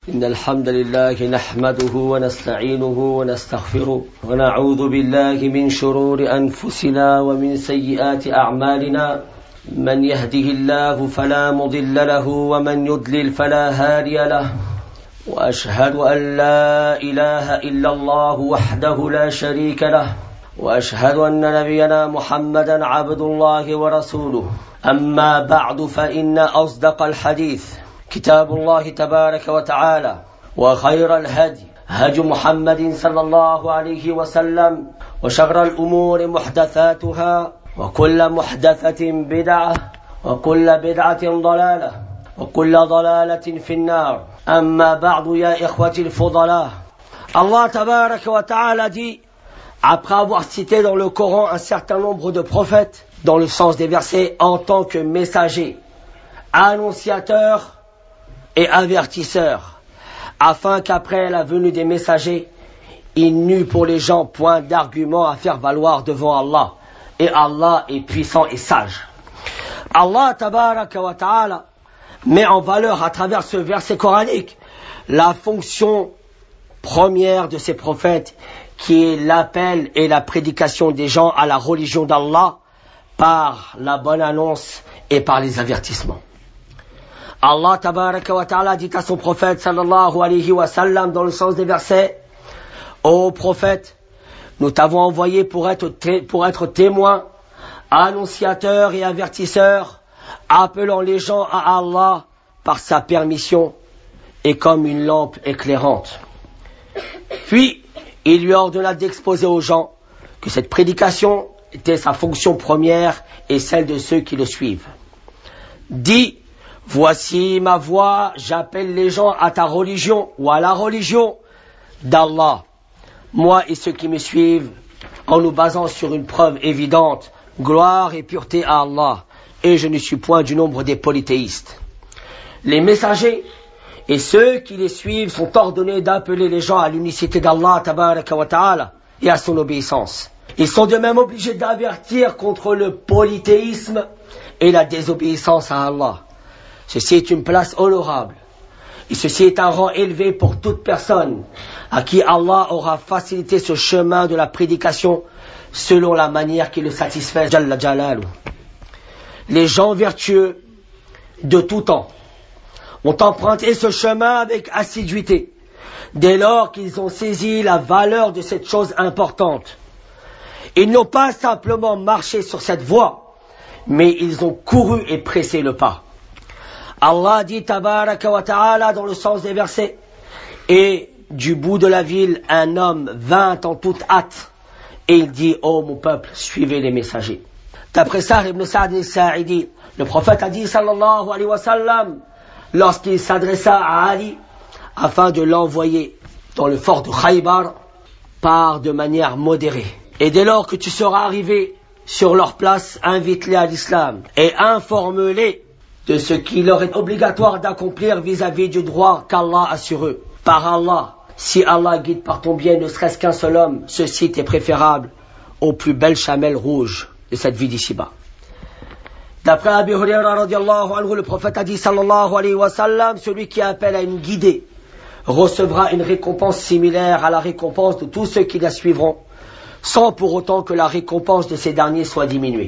إن الحمد لله نحمده ونستعينه ونستغفره ونعوذ بالله من شرور أنفسنا ومن سيئات أعمالنا من يهده الله فلا مضل له ومن يضلل فلا هادي له وأشهد أن لا إله إلا الله وحده لا شريك له وأشهد أن نبينا محمدا عبد الله ورسوله أما بعد فإن أصدق الحديث كتاب الله تبارك وتعالى وخير الهدي هدي محمد صلى الله عليه وسلم وشر الأمور محدثاتها وكل محدثة بدعة وكل بدعة ضلالة وكل ضلالة في النار أما بعد يا إخوتي الفضلاء Allah tabaraka wa ta'ala dit, après avoir cité dans le Coran un certain nombre de prophètes, dans le sens des versets, en tant que messagers, annonciateurs et avertisseurs, afin qu'après la venue des messagers, il n'eût pour les gens point d'argument à faire valoir devant Allah. Et Allah est puissant et sage. Allah tabaraka wa ta'ala met en valeur à travers ce verset coranique la fonction première de ces prophètes, qui est l'appel et la prédication des gens à la religion d'Allah par la bonne annonce et par les avertissements. Allah tabaraka wa ta'ala dit à son prophète sallallahu alayhi wa sallam dans le sens des versets: Ô prophète, nous t'avons envoyé pour être témoin, annonciateur et avertisseur, appelant les gens à Allah par sa permission et comme une lampe éclairante. Puis, il lui ordonna d'exposer aux gens que cette prédication était sa fonction première et celle de ceux qui le suivent. Dis: voici ma voix, j'appelle les gens à ta religion ou à la religion d'Allah. Moi et ceux qui me suivent, en nous basant sur une preuve évidente, gloire et pureté à Allah, et je ne suis point du nombre des polythéistes. Les messagers et ceux qui les suivent sont ordonnés d'appeler les gens à l'unicité d'Allah tabaraka wa ta'ala et à son obéissance. Ils sont de même obligés d'avertir contre le polythéisme et la désobéissance à Allah. Ceci est une place honorable et ceci est un rang élevé pour toute personne à qui Allah aura facilité ce chemin de la prédication selon la manière qui le satisfait Jalla Jalalu. Les gens vertueux de tout temps ont emprunté ce chemin avec assiduité dès lors qu'ils ont saisi la valeur de cette chose importante. Ils n'ont pas simplement marché sur cette voie, mais ils ont couru et pressé le pas. Allah dit tabaraka wa ta'ala dans le sens des versets: et du bout de la ville un homme vint en toute hâte et il dit: ô mon peuple, suivez les messagers. D'après Sahr ibn Sa'd al-Sa'idi, le prophète a dit sallallahu alayhi wa sallam, lorsqu'il s'adressa à Ali afin de l'envoyer dans le fort de Khaybar, pars de manière modérée. Et dès lors que tu seras arrivé sur leur place, invite-les à l'islam et informe-les de ce qu'il leur est obligatoire d'accomplir vis-à-vis du droit qu'Allah a sur eux. Par Allah, si Allah guide par ton biais ne serait-ce qu'un seul homme, ceci t'est préférable aux plus belles chamelles rouges de cette vie d'ici-bas. D'après Abi Hurayra radiallahu anhu, le prophète a dit sallallahu alayhi wa sallam, celui qui appelle à une guidée recevra une récompense similaire à la récompense de tous ceux qui la suivront, sans pour autant que la récompense de ces derniers soit diminuée.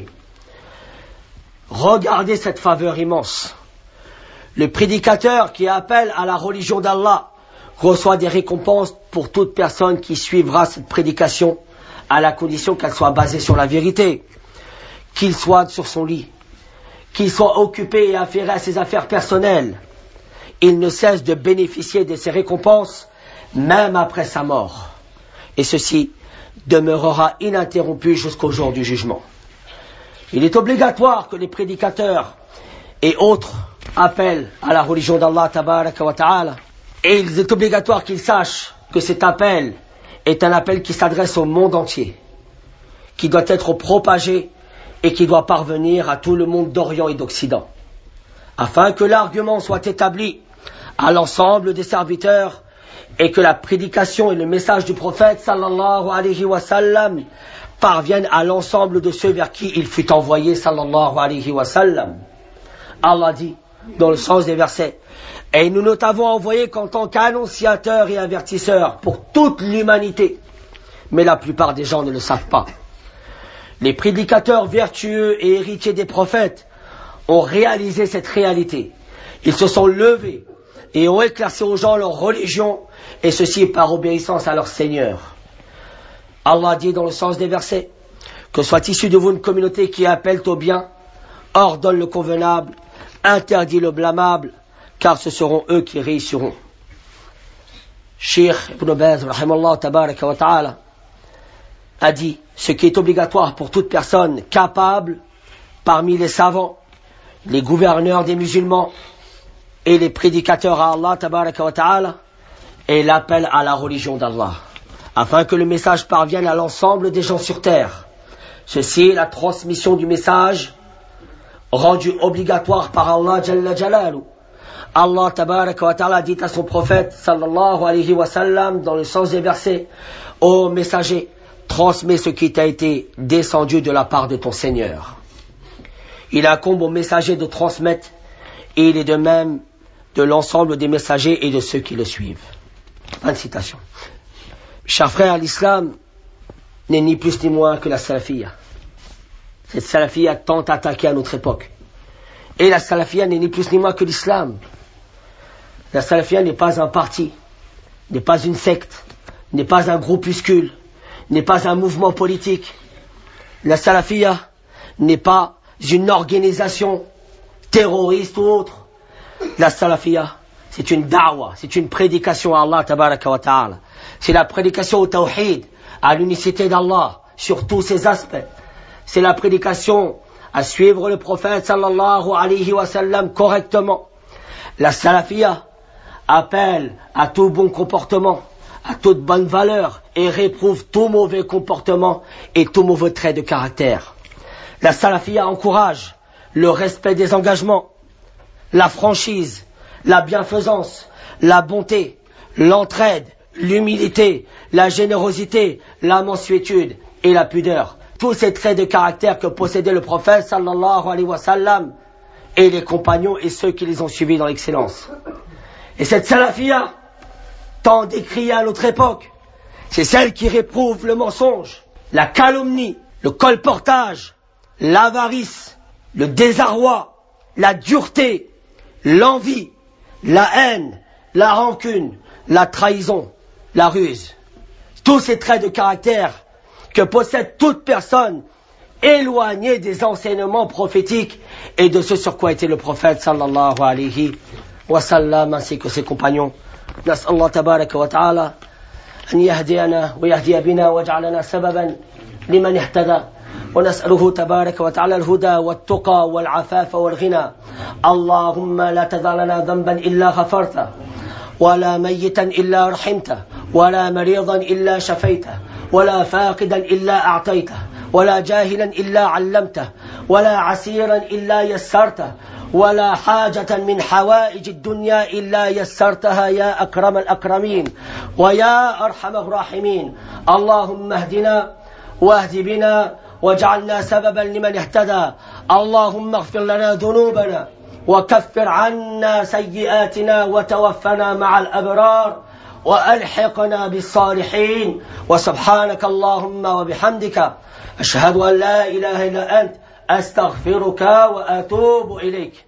Regardez cette faveur immense. Le prédicateur qui appelle à la religion d'Allah reçoit des récompenses pour toute personne qui suivra cette prédication, à la condition qu'elle soit basée sur la vérité, qu'il soit sur son lit, qu'il soit occupé et affairé à ses affaires personnelles. Il ne cesse de bénéficier de ces récompenses même après sa mort. Et ceci demeurera ininterrompu jusqu'au jour du jugement. Il est obligatoire que les prédicateurs et autres appellent à la religion d'Allah tabaraka wa ta'ala. Et il est obligatoire qu'ils sachent que cet appel est un appel qui s'adresse au monde entier, qui doit être propagé et qui doit parvenir à tout le monde d'Orient et d'Occident, afin que l'argument soit établi à l'ensemble des serviteurs et que la prédication et le message du prophète sallallahu alayhi wa sallam parviennent à l'ensemble de ceux vers qui il fut envoyé sallallahu alayhi wa sallam. Allah dit dans le sens des versets: Et nous t'avons envoyé qu'en tant qu'annonciateur et avertisseur pour toute l'humanité. Mais la plupart des gens ne le savent pas. Les prédicateurs vertueux et héritiers des prophètes ont réalisé cette réalité. Ils se sont levés et ont éclairci aux gens leur religion, et ceci par obéissance à leur Seigneur. Allah dit dans le sens des versets, que soit issue de vous une communauté qui appelle au bien, ordonne le convenable, interdit le blâmable, car ce seront eux qui réussiront. Cheikh Ibn Baz, rahimallahu tabaraka wa ta'ala, a dit, ce qui est obligatoire pour toute personne capable, parmi les savants, les gouverneurs des musulmans et les prédicateurs à Allah tabaraka wa ta'ala, est l'appel à la religion d'Allah, afin que le message parvienne à l'ensemble des gens sur terre. Ceci est la transmission du message rendu obligatoire par Allah Jalla Jalalu. Allah tabaraka wa ta'ala dit à son prophète sallallahu alayhi wa sallam dans le sens des versets, ô messager, transmets ce qui t'a été descendu de la part de ton Seigneur. Il incombe au messager de transmettre, et il est de même de l'ensemble des messagers et de ceux qui le suivent. Fin de citation. Chers frères, l'islam n'est ni plus ni moins que la salafiyya. Cette salafiyya tant attaquée à notre époque. Et la salafiyya n'est ni plus ni moins que l'islam. La salafiyya n'est pas un parti, n'est pas une secte, n'est pas un groupuscule, n'est pas un mouvement politique. La salafiyya n'est pas une organisation terroriste ou autre. La salafiyya, c'est une da'wa, c'est une prédication à Allah tabaraka wa ta'ala. C'est la prédication au tawhid, à l'unicité d'Allah, sur tous ses aspects. C'est la prédication à suivre le prophète sallallahu alayhi wa sallam correctement. La salafiyya appelle à tout bon comportement, à toute bonne valeur, et réprouve tout mauvais comportement et tout mauvais trait de caractère. La salafiyya encourage le respect des engagements, la franchise, la bienfaisance, la bonté, l'entraide, l'humilité, la générosité, la mansuétude et la pudeur. Tous ces traits de caractère que possédait le prophète sallallahu alayhi wa sallam et les compagnons et ceux qui les ont suivis dans l'excellence. Et cette salafiyya, tant décriée à notre époque, c'est celle qui réprouve le mensonge, la calomnie, le colportage, l'avarice, le désarroi, la dureté, l'envie, la haine, la rancune, la trahison, la ruse. Tous ces traits de caractère que possède toute personne éloignée des enseignements prophétiques et de ce sur quoi était le prophète sallallahu alayhi wa sallam ainsi que ses compagnons. نسأل الله تبارك وتعالى أن يهدينا ويهدي بنا ويجعلنا سببا لمن اهتدى ونسأله تبارك وتعالى الهدى والتقى والعفاف والغنى. اللهم لا تدع لنا ذنبا إلا غفرته ولا ميتا إلا رحمته ولا مريضا إلا شفيته ولا فاقدا إلا أعطيته ولا جاهلا إلا علمته ولا عسيرا إلا يسرته ولا حاجة من حوائج الدنيا إلا يسرتها يا أكرم الأكرمين ويا أرحم الراحمين. اللهم اهدنا واهد بنا واجعلنا سببا لمن اهتدى. اللهم اغفر لنا ذنوبنا وكفر عنا سيئاتنا وتوفنا مع الأبرار وألحقنا بالصالحين. وسبحانك اللهم وبحمدك أشهد أن لا إله إلا أنت أستغفرك وأتوب إليك.